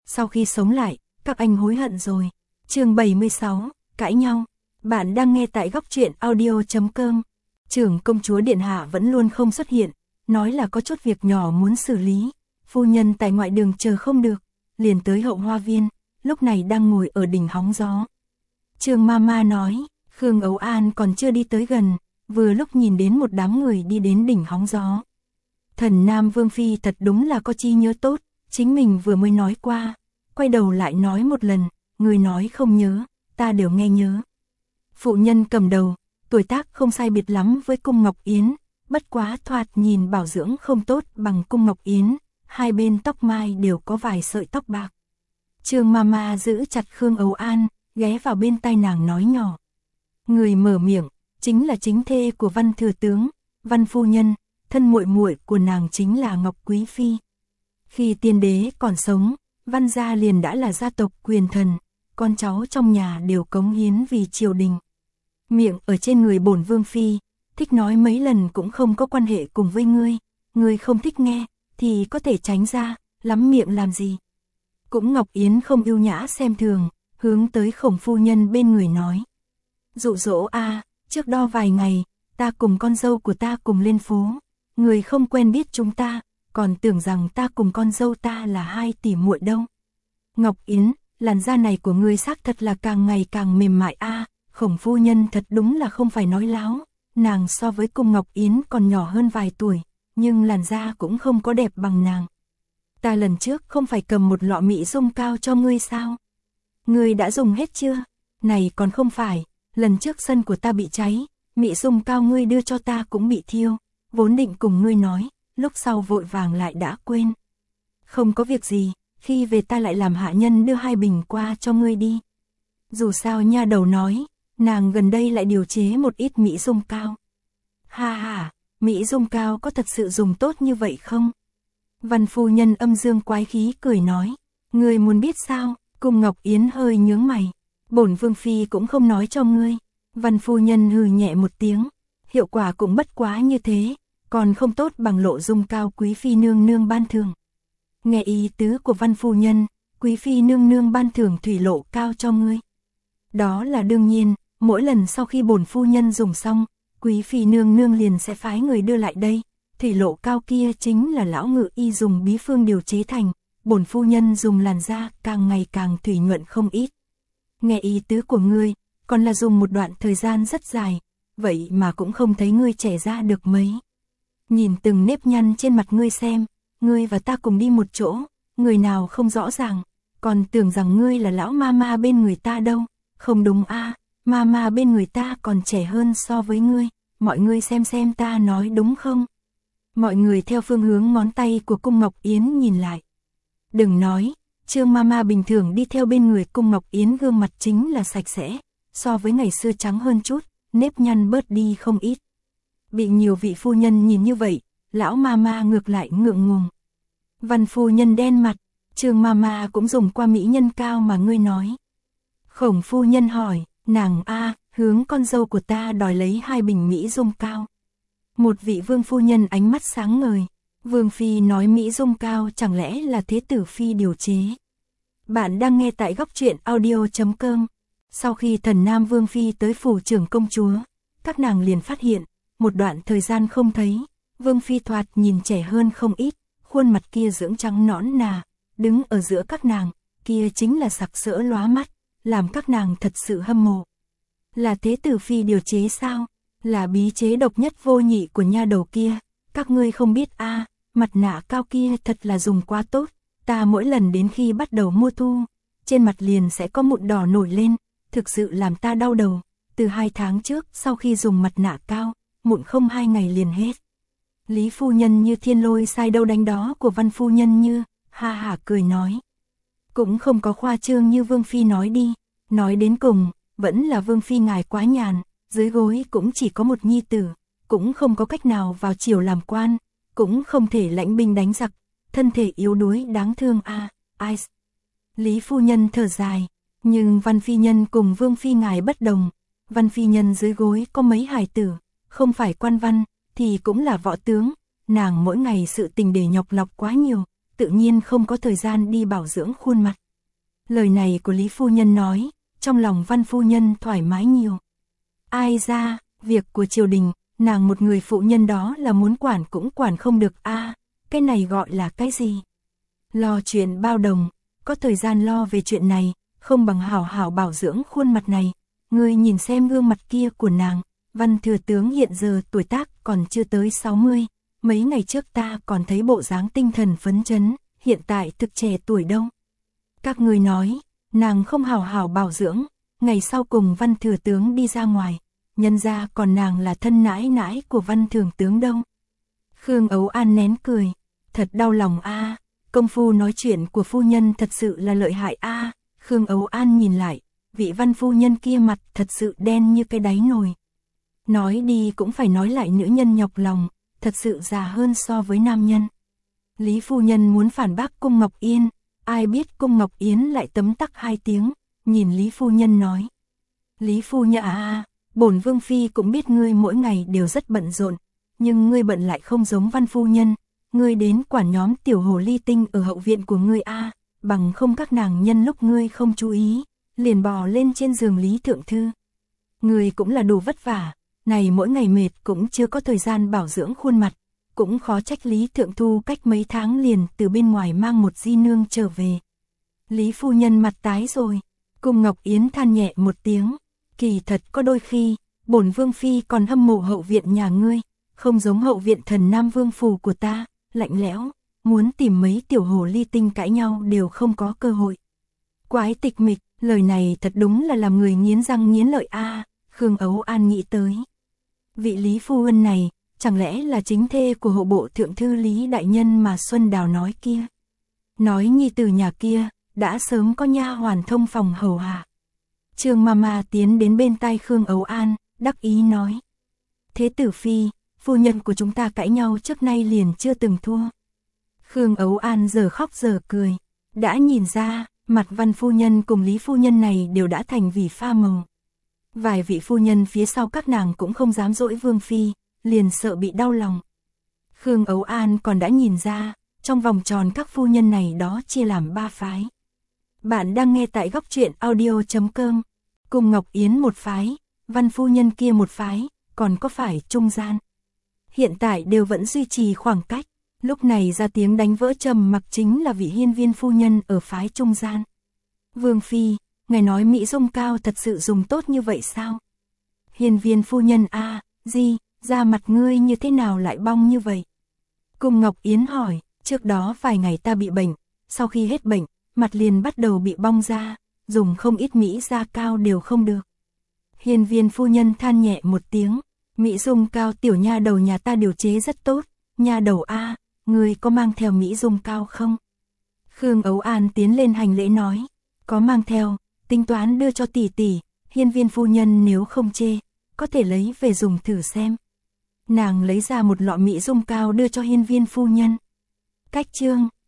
sau khi sống lại, các anh hối hận rồi. Chương 76, cãi nhau. Bạn đang nghe tại góc truyện audio.com. Trưởng công chúa điện hạ vẫn luôn không xuất hiện, nói là có chút việc nhỏ muốn xử lý. Phu nhân tại ngoại đường chờ không được, liền tới hậu hoa viên, lúc này đang ngồi ở đỉnh hóng gió. Trương Mama nói, Khương Ấu An còn chưa đi tới gần, vừa lúc nhìn đến một đám người đi đến đỉnh hóng gió. Thần Nam Vương Phi thật đúng là có trí nhớ tốt, chính mình vừa mới nói qua, quay đầu lại nói một lần, người nói không nhớ, ta đều nghe nhớ. Phụ nhân cầm đầu, tuổi tác không sai biệt lắm với Cung Ngọc Yến, bất quá thoạt nhìn bảo dưỡng không tốt bằng Cung Ngọc Yến, hai bên tóc mai đều có vài sợi tóc bạc. Trương Mama giữ chặt Khương Ấu An, ghé vào bên tai nàng nói nhỏ. Người mở miệng, chính là chính thê của Văn thừa tướng, Văn phu nhân, thân muội muội của nàng chính là Ngọc Quý Phi. Khi tiên đế còn sống, Văn gia liền đã là gia tộc quyền thần, con cháu trong nhà đều cống hiến vì triều đình. Miệng ở trên người bổn Vương Phi, thích nói mấy lần cũng không có quan hệ cùng với ngươi không thích nghe, thì có thể tránh ra, lắm miệng làm gì. Cũng Ngọc Yến không yêu nhã xem thường, hướng tới Khổng phu nhân bên người nói. Dụ dỗ a, trước đó vài ngày, ta cùng con dâu của ta cùng lên phố, người không quen biết chúng ta, còn tưởng rằng ta cùng con dâu ta là hai tỷ muội đâu. Ngọc Yến, làn da này của ngươi xác thật là càng ngày càng mềm mại a. Khổng phu nhân thật đúng là không phải nói láo, nàng so với Cung Ngọc Yến còn nhỏ hơn vài tuổi, nhưng làn da cũng không có đẹp bằng nàng. Ta lần trước không phải cầm một lọ mỹ dung cao cho ngươi sao? Ngươi đã dùng hết chưa? Này còn không phải, lần trước sân của ta bị cháy, mỹ dung cao ngươi đưa cho ta cũng bị thiêu, vốn định cùng ngươi nói, lúc sau vội vàng lại đã quên. Không có việc gì, khi về ta lại làm hạ nhân đưa 2 bình qua cho ngươi đi. Dù sao nha đầu nói, nàng gần đây lại điều chế một ít mỹ dung cao. Ha ha, mỹ dung cao có thật sự dùng tốt như vậy không? Văn phu nhân âm dương quái khí cười nói, ngươi muốn biết sao? Cung Ngọc Yến hơi nhướng mày, bổn Vương Phi cũng không nói cho ngươi. Văn phu nhân hừ nhẹ một tiếng, hiệu quả cũng bất quá như thế, còn không tốt bằng lộ dung cao Quý Phi nương nương ban thưởng. Nghe ý tứ của Văn phu nhân, Quý Phi nương nương ban thưởng thủy lộ cao cho ngươi. Đó là đương nhiên, mỗi lần sau khi bổn phu nhân dùng xong, Quý Phi nương nương liền sẽ phái người đưa lại đây. Thủy lộ cao kia chính là lão ngự y dùng bí phương điều chế thành, bổn phu nhân dùng làn da càng ngày càng thủy nhuận không ít. Nghe ý tứ của ngươi, còn là dùng một đoạn thời gian rất dài, vậy mà cũng không thấy ngươi trẻ ra được mấy. Nhìn từng nếp nhăn trên mặt ngươi xem, ngươi và ta cùng đi một chỗ, người nào không rõ ràng, còn tưởng rằng ngươi là lão mama bên người ta đâu, không đúng a, mama bên người ta còn trẻ hơn so với ngươi, mọi người xem ta nói đúng không? Mọi người theo phương hướng ngón tay của Cung Ngọc Yến nhìn lại. Đừng nói, Trương Mama bình thường đi theo bên người Cung Ngọc Yến gương mặt chính là sạch sẽ, so với ngày xưa trắng hơn chút, nếp nhăn bớt đi không ít. Bị nhiều vị phu nhân nhìn như vậy, lão Mama ngược lại ngượng ngùng. Văn phu nhân đen mặt, Trương Mama cũng dùng qua mỹ nhân cao mà ngươi nói. Khổng phu nhân hỏi, nàng a, hướng con dâu của ta đòi lấy 2 bình mỹ dung cao. Một vị vương phu nhân ánh mắt sáng ngời, Vương Phi nói mỹ dung cao chẳng lẽ là Thế tử Phi điều chế. Bạn đang nghe tại góc truyện audio.com. Sau khi thần Nam Vương Phi tới phủ trưởng công chúa, các nàng liền phát hiện, một đoạn thời gian không thấy, Vương Phi thoạt nhìn trẻ hơn không ít, khuôn mặt kia dưỡng trắng nõn nà, đứng ở giữa các nàng, kia chính là sặc sỡ lóa mắt, làm các nàng thật sự hâm mộ. Là Thế tử Phi điều chế sao? Là bí chế độc nhất vô nhị của nha đầu kia, các ngươi không biết a, mặt nạ cao kia thật là dùng quá tốt, ta mỗi lần đến khi bắt đầu mua thu, trên mặt liền sẽ có mụn đỏ nổi lên, thực sự làm ta đau đầu, từ 2 tháng trước sau khi dùng mặt nạ cao, mụn không 2 ngày liền hết. Lý phu nhân như thiên lôi sai đâu đánh đó của Văn phu nhân như, ha hả cười nói. Cũng không có khoa trương như Vương Phi nói đi, nói đến cùng, vẫn là Vương Phi ngài quá nhàn. Dưới gối cũng chỉ có một nhi tử, cũng không có cách nào vào triều làm quan, cũng không thể lãnh binh đánh giặc, thân thể yếu đuối đáng thương a, ai. Lý phu nhân thở dài, nhưng Văn phi nhân cùng Vương Phi ngài bất đồng, Văn phi nhân dưới gối có mấy hài tử, không phải quan văn, thì cũng là võ tướng, nàng mỗi ngày sự tình để nhọc lọc quá nhiều, tự nhiên không có thời gian đi bảo dưỡng khuôn mặt. Lời này của Lý phu nhân nói, trong lòng Văn phu nhân thoải mái nhiều. Ai ra, việc của triều đình, nàng một người phụ nhân đó là muốn quản cũng quản không được a, cái này gọi là cái gì? Lo chuyện bao đồng, có thời gian lo về chuyện này, không bằng hảo hảo bảo dưỡng khuôn mặt này. Ngươi nhìn xem gương mặt kia của nàng, Văn thừa tướng hiện giờ tuổi tác còn chưa tới 60, mấy ngày trước ta còn thấy bộ dáng tinh thần phấn chấn, hiện tại thực trẻ tuổi đâu. Các ngươi nói, nàng không hảo hảo bảo dưỡng, ngày sau cùng Văn thừa tướng đi ra ngoài, nhân ra còn nàng là thân nãi nãi của Văn thừa tướng đâu. Khương Ấu An nén cười, thật đau lòng a, công phu nói chuyện của phu nhân thật sự là lợi hại a. Khương Ấu An nhìn lại, vị Văn phu nhân kia mặt thật sự đen như cái đáy nồi. Nói đi cũng phải nói lại, nữ nhân nhọc lòng, thật sự già hơn so với nam nhân. Lý phu nhân muốn phản bác Cung Ngọc Yên, ai biết Cung Ngọc Yến lại tấm tắc 2 tiếng, nhìn Lý phu nhân nói. Lý phu nhân à, bổn vương phi cũng biết ngươi mỗi ngày đều rất bận rộn, nhưng ngươi bận lại không giống Văn phu nhân, ngươi đến quản nhóm tiểu hồ ly tinh ở hậu viện của ngươi a, bằng không các nàng nhân lúc ngươi không chú ý, liền bò lên trên giường Lý thượng thư. Ngươi cũng là đủ vất vả, này mỗi ngày mệt cũng chưa có thời gian bảo dưỡng khuôn mặt, cũng khó trách Lý thượng thu cách mấy tháng liền từ bên ngoài mang một di nương trở về. Lý phu nhân mặt tái rồi, Cung Ngọc Yến than nhẹ một tiếng, kỳ thật có đôi khi, bổn vương phi còn hâm mộ hậu viện nhà ngươi, không giống hậu viện thần Nam Vương phủ của ta, lạnh lẽo, muốn tìm mấy tiểu hồ ly tinh cãi nhau đều không có cơ hội. Quái tịch mịch, lời này thật đúng là làm người nghiến răng nghiến lợi a. Khương Ấu An nghĩ tới. Vị Lý phu nhân này, chẳng lẽ là chính thê của hộ bộ thượng thư Lý đại nhân mà Xuân Đào nói kia? Nói nhi tử nhà kia, đã sớm có nha hoàn thông phòng hầu hạ. Trương Mama tiến đến bên tai Khương Ấu An, đắc ý nói. Thế tử phi, phu nhân của chúng ta cãi nhau trước nay liền chưa từng thua. Khương Ấu An giờ khóc giờ cười, đã nhìn ra, mặt Văn phu nhân cùng Lý phu nhân này đều đã thành vì pha màu. Vài vị phu nhân phía sau các nàng cũng không dám dỗi vương phi, liền sợ bị đau lòng. Khương Ấu An còn đã nhìn ra, trong vòng tròn các phu nhân này đó chia làm 3 phái. Bạn đang nghe tại góc truyện audio.com. Cung Ngọc Yến một phái, Văn phu nhân kia một phái, còn có phải trung gian. Hiện tại đều vẫn duy trì khoảng cách, lúc này ra tiếng đánh vỡ trầm mặc chính là vị Hiên Viên phu nhân ở phái trung gian. Vương phi, ngài nói Mỹ Dung Cao thật sự dùng tốt như vậy sao? Hiên Viên phu nhân a, gì, da mặt ngươi như thế nào lại bong như vậy? Cung Ngọc Yến hỏi, trước đó vài ngày ta bị bệnh, sau khi hết bệnh, mặt liền bắt đầu bị bong ra, dùng không ít Mỹ da cao đều không được. Hiên Viên phu nhân than nhẹ một tiếng, Mỹ Dung Cao tiểu nha đầu nhà ta điều chế rất tốt, nha đầu a, ngươi có mang theo Mỹ Dung Cao không? Khương Ấu An tiến lên hành lễ nói, có mang theo, tính toán đưa cho tỷ tỷ, Hiên Viên phu nhân nếu không chê, có thể lấy về dùng thử xem. Nàng lấy ra một lọ Mỹ Dung Cao đưa cho Hiên Viên phu nhân. Cách chương